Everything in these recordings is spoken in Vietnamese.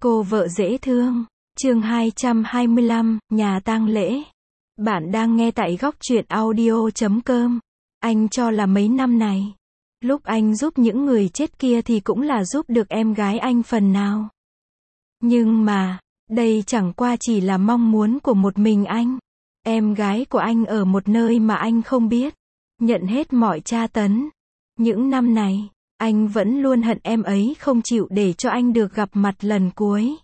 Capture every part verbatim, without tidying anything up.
Cô vợ dễ thương. Chương hai trăm hai mươi lăm, nhà tang lễ. Bạn đang nghe tại góc truyện audio chấm com. Anh cho là mấy năm này, lúc anh giúp những người chết kia thì cũng là giúp được em gái anh phần nào. Nhưng mà, đây chẳng qua chỉ là mong muốn của một mình anh. Em gái của anh ở một nơi mà anh không biết, nhận hết mọi tra tấn. Những năm này, anh vẫn luôn hận em ấy không chịu để cho anh được gặp mặt lần cuối.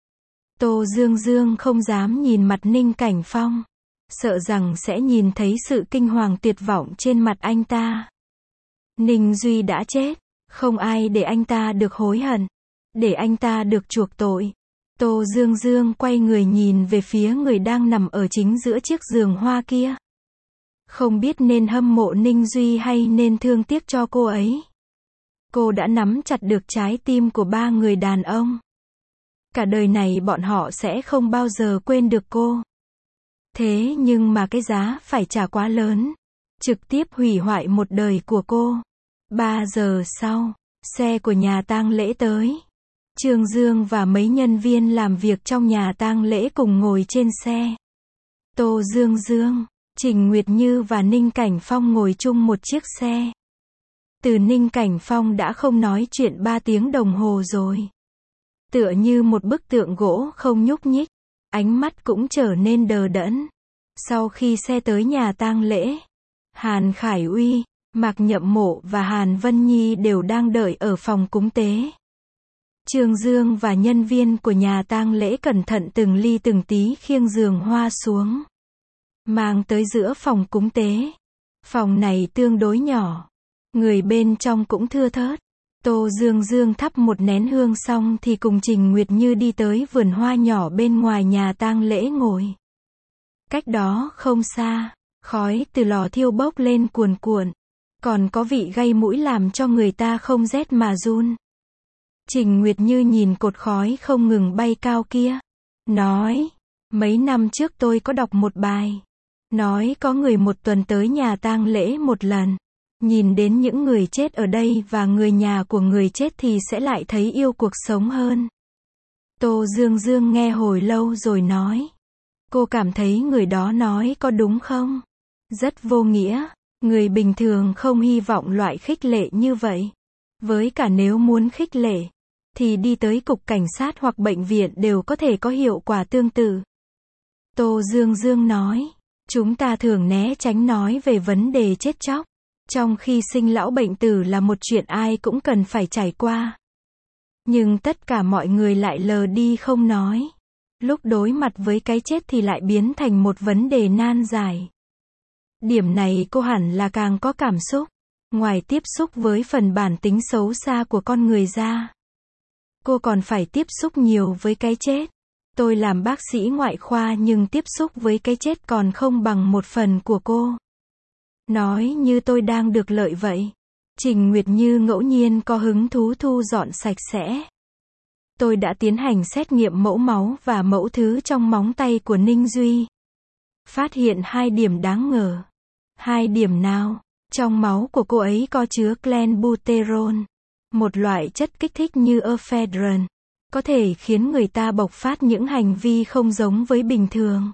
Tô Dương Dương không dám nhìn mặt Ninh Cảnh Phong, sợ rằng sẽ nhìn thấy sự kinh hoàng tuyệt vọng trên mặt anh ta. Ninh Duy đã chết, không ai để anh ta được hối hận, để anh ta được chuộc tội. Tô Dương Dương quay người nhìn về phía người đang nằm ở chính giữa chiếc giường hoa kia. Không biết nên hâm mộ Ninh Duy hay nên thương tiếc cho cô ấy. Cô đã nắm chặt được trái tim của ba người đàn ông. Cả đời này bọn họ sẽ không bao giờ quên được cô. Thế nhưng mà cái giá phải trả quá lớn, trực tiếp hủy hoại một đời của cô. Ba giờ sau, xe của nhà tang lễ tới. Trương Dương và mấy nhân viên làm việc trong nhà tang lễ cùng ngồi trên xe. Tô Dương Dương, Trình Nguyệt Như và Ninh Cảnh Phong ngồi chung một chiếc xe. Từ Ninh Cảnh Phong đã không nói chuyện ba tiếng đồng hồ rồi. Tựa như một bức tượng gỗ không nhúc nhích, ánh mắt cũng trở nên đờ đẫn. Sau khi xe tới nhà tang lễ, Hàn Khải Uy, Mạc Nhậm Mộ và Hàn Vân Nhi đều đang đợi ở phòng cúng tế. Trương Dương và nhân viên của nhà tang lễ cẩn thận từng ly từng tí khiêng giường hoa xuống, mang tới giữa phòng cúng tế. Phòng này tương đối nhỏ, người bên trong cũng thưa thớt. Tô Dương Dương thắp một nén hương xong thì cùng Trình Nguyệt Như đi tới vườn hoa nhỏ bên ngoài nhà tang lễ ngồi. Cách đó không xa, khói từ lò thiêu bốc lên cuồn cuộn, còn có vị gây mũi làm cho người ta không rét mà run. Trình Nguyệt Như nhìn cột khói không ngừng bay cao kia, nói, mấy năm trước tôi có đọc một bài, nói có người một tuần tới nhà tang lễ một lần, nhìn đến những người chết ở đây và người nhà của người chết thì sẽ lại thấy yêu cuộc sống hơn. Tô Dương Dương nghe hồi lâu rồi nói, cô cảm thấy người đó nói có đúng không? Rất vô nghĩa, người bình thường không hy vọng loại khích lệ như vậy. Với cả nếu muốn khích lệ, thì đi tới cục cảnh sát hoặc bệnh viện đều có thể có hiệu quả tương tự. Tô Dương Dương nói, chúng ta thường né tránh nói về vấn đề chết chóc, trong khi sinh lão bệnh tử là một chuyện ai cũng cần phải trải qua. Nhưng tất cả mọi người lại lờ đi không nói. Lúc đối mặt với cái chết thì lại biến thành một vấn đề nan giải. Điểm này cô hẳn là càng có cảm xúc. Ngoài tiếp xúc với phần bản tính xấu xa của con người ra, cô còn phải tiếp xúc nhiều với cái chết. Tôi làm bác sĩ ngoại khoa nhưng tiếp xúc với cái chết còn không bằng một phần của cô. Nói như tôi đang được lợi vậy. Trình Nguyệt Như ngẫu nhiên có hứng thú thu dọn sạch sẽ. Tôi đã tiến hành xét nghiệm mẫu máu và mẫu thứ trong móng tay của Ninh Duy. Phát hiện hai điểm đáng ngờ. Hai điểm nào? Trong máu của cô ấy có chứa clenbuterol, một loại chất kích thích như ephedrine, có thể khiến người ta bộc phát những hành vi không giống với bình thường.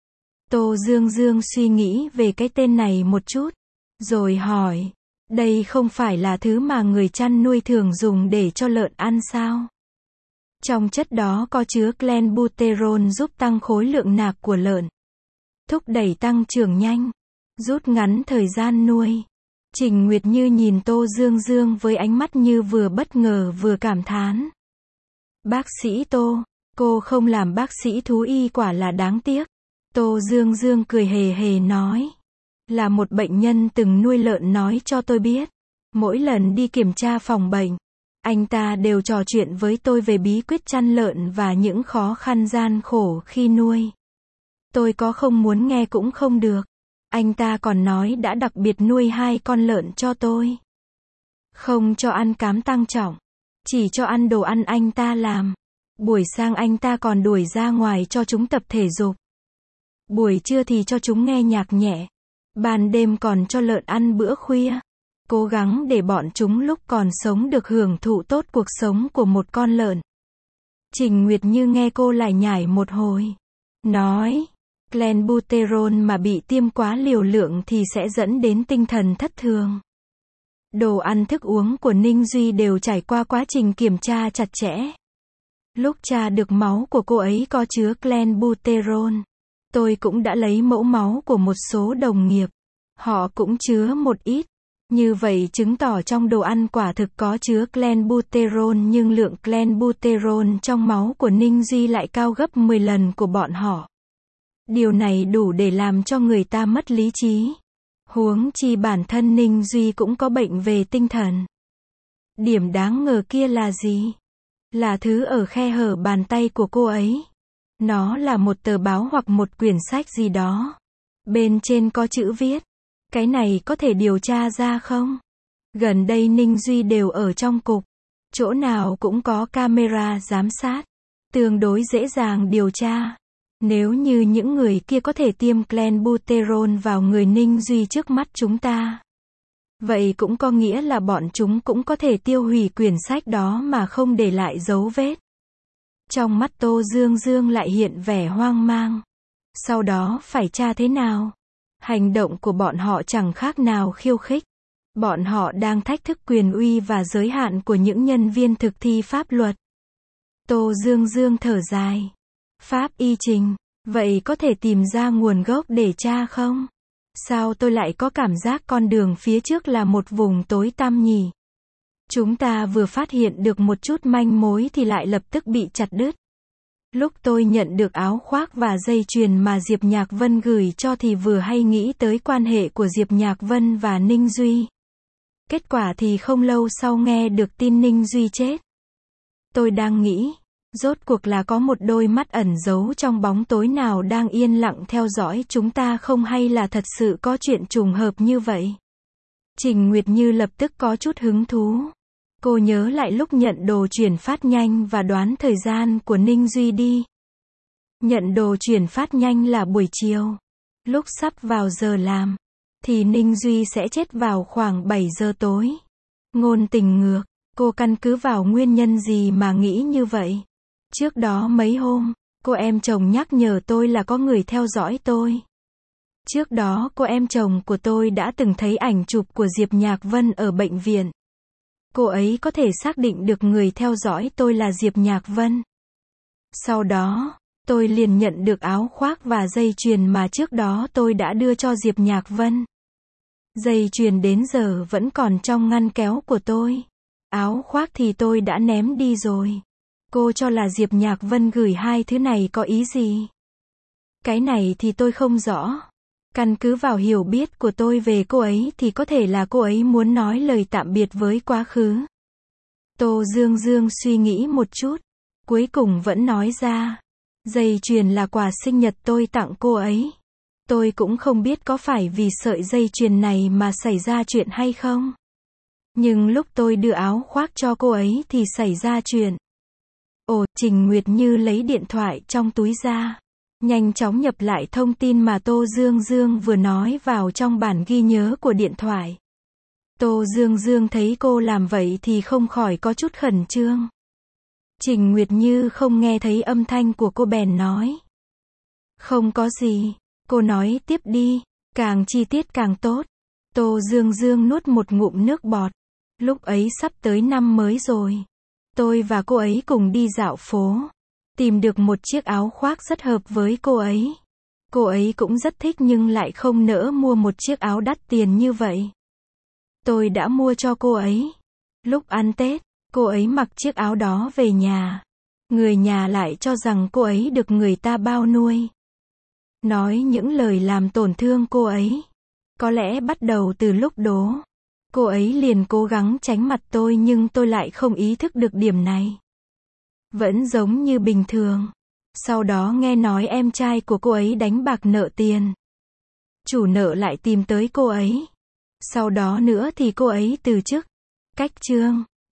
Tô Dương Dương suy nghĩ về cái tên này một chút, rồi hỏi, đây không phải là thứ mà người chăn nuôi thường dùng để cho lợn ăn sao? Trong chất đó có chứa clenbuterol giúp tăng khối lượng nạc của lợn, thúc đẩy tăng trưởng nhanh, rút ngắn thời gian nuôi. Trình Nguyệt Như nhìn Tô Dương Dương với ánh mắt như vừa bất ngờ vừa cảm thán. Bác sĩ Tô, cô không làm bác sĩ thú y quả là đáng tiếc. Tô Dương Dương cười hề hề nói, là một bệnh nhân từng nuôi lợn nói cho tôi biết. Mỗi lần đi kiểm tra phòng bệnh, anh ta đều trò chuyện với tôi về bí quyết chăn lợn và những khó khăn gian khổ khi nuôi. Tôi có không muốn nghe cũng không được. Anh ta còn nói đã đặc biệt nuôi hai con lợn cho tôi. Không cho ăn cám tăng trọng, chỉ cho ăn đồ ăn anh ta làm. Buổi sáng anh ta còn đuổi ra ngoài cho chúng tập thể dục. Buổi trưa thì cho chúng nghe nhạc nhẹ. Ban đêm còn cho lợn ăn bữa khuya. Cố gắng để bọn chúng lúc còn sống được hưởng thụ tốt cuộc sống của một con lợn. Trình Nguyệt Như nghe cô lại nhải một hồi. Nói, clenbuterol mà bị tiêm quá liều lượng thì sẽ dẫn đến tinh thần thất thường. Đồ ăn thức uống của Ninh Duy đều trải qua quá trình kiểm tra chặt chẽ. Lúc tra được máu của cô ấy có chứa clenbuterol, tôi cũng đã lấy mẫu máu của một số đồng nghiệp. Họ cũng chứa một ít. Như vậy chứng tỏ trong đồ ăn quả thực có chứa clenbuterol, nhưng lượng clenbuterol trong máu của Ninh Duy lại cao gấp mười lần của bọn họ. Điều này đủ để làm cho người ta mất lý trí. Huống chi bản thân Ninh Duy cũng có bệnh về tinh thần. Điểm đáng ngờ kia là gì? Là thứ ở khe hở bàn tay của cô ấy. Nó là một tờ báo hoặc một quyển sách gì đó. Bên trên có chữ viết. Cái này có thể điều tra ra không? Gần đây Ninh Duy đều ở trong cục. Chỗ nào cũng có camera giám sát. Tương đối dễ dàng điều tra. Nếu như những người kia có thể tiêm clenbuterol vào người Ninh Duy trước mắt chúng ta, vậy cũng có nghĩa là bọn chúng cũng có thể tiêu hủy quyển sách đó mà không để lại dấu vết. Trong mắt Tô Dương Dương lại hiện vẻ hoang mang. Sau đó phải tra thế nào? Hành động của bọn họ chẳng khác nào khiêu khích. Bọn họ đang thách thức quyền uy và giới hạn của những nhân viên thực thi pháp luật. Tô Dương Dương thở dài. Pháp y trình, vậy có thể tìm ra nguồn gốc để tra không? Sao tôi lại có cảm giác con đường phía trước là một vùng tối tăm nhỉ? Chúng ta vừa phát hiện được một chút manh mối thì lại lập tức bị chặt đứt. Lúc tôi nhận được áo khoác và dây chuyền mà Diệp Nhạc Vân gửi cho thì vừa hay nghĩ tới quan hệ của Diệp Nhạc Vân và Ninh Duy. Kết quả thì không lâu sau nghe được tin Ninh Duy chết. Tôi đang nghĩ, rốt cuộc là có một đôi mắt ẩn giấu trong bóng tối nào đang yên lặng theo dõi chúng ta không, hay là thật sự có chuyện trùng hợp như vậy? Trình Nguyệt Như lập tức có chút hứng thú. Cô nhớ lại lúc nhận đồ chuyển phát nhanh và đoán thời gian của Ninh Duy đi. Nhận đồ chuyển phát nhanh là buổi chiều. Lúc sắp vào giờ làm, thì Ninh Duy sẽ chết vào khoảng bảy giờ tối. Ngôn tình ngược, cô căn cứ vào nguyên nhân gì mà nghĩ như vậy? Trước đó mấy hôm, cô em chồng nhắc nhở tôi là có người theo dõi tôi. Trước đó cô em chồng của tôi đã từng thấy ảnh chụp của Diệp Nhạc Vân ở bệnh viện. Cô ấy có thể xác định được người theo dõi tôi là Diệp Nhạc Vân. Sau đó, tôi liền nhận được áo khoác và dây chuyền mà trước đó tôi đã đưa cho Diệp Nhạc Vân. Dây chuyền đến giờ vẫn còn trong ngăn kéo của tôi. Áo khoác thì tôi đã ném đi rồi. Cô cho là Diệp Nhạc Vân gửi hai thứ này có ý gì? Cái này thì tôi không rõ. Căn cứ vào hiểu biết của tôi về cô ấy thì có thể là cô ấy muốn nói lời tạm biệt với quá khứ. Tô Dương Dương suy nghĩ một chút, cuối cùng vẫn nói ra. Dây chuyền là quà sinh nhật tôi tặng cô ấy. Tôi cũng không biết có phải vì sợi dây chuyền này mà xảy ra chuyện hay không. Nhưng lúc tôi đưa áo khoác cho cô ấy thì xảy ra chuyện. Ồ, Trình Nguyệt Như lấy điện thoại trong túi ra. Nhanh chóng nhập lại thông tin mà Tô Dương Dương vừa nói vào trong bản ghi nhớ của điện thoại. Tô Dương Dương thấy cô làm vậy thì không khỏi có chút khẩn trương. Trình Nguyệt Như không nghe thấy âm thanh của cô bèn nói. Không có gì, cô nói tiếp đi, càng chi tiết càng tốt. Tô Dương Dương nuốt một ngụm nước bọt. Lúc ấy sắp tới năm mới rồi. Tôi và cô ấy cùng đi dạo phố. Tìm được một chiếc áo khoác rất hợp với cô ấy. Cô ấy cũng rất thích nhưng lại không nỡ mua một chiếc áo đắt tiền như vậy. Tôi đã mua cho cô ấy. Lúc ăn Tết, cô ấy mặc chiếc áo đó về nhà. Người nhà lại cho rằng cô ấy được người ta bao nuôi. Nói những lời làm tổn thương cô ấy. Có lẽ bắt đầu từ lúc đó, cô ấy liền cố gắng tránh mặt tôi nhưng tôi lại không ý thức được điểm này. Vẫn giống như bình thường. Sau đó nghe nói em trai của cô ấy đánh bạc nợ tiền. Chủ nợ lại tìm tới cô ấy. Sau đó nữa thì cô ấy từ chức. Cách chương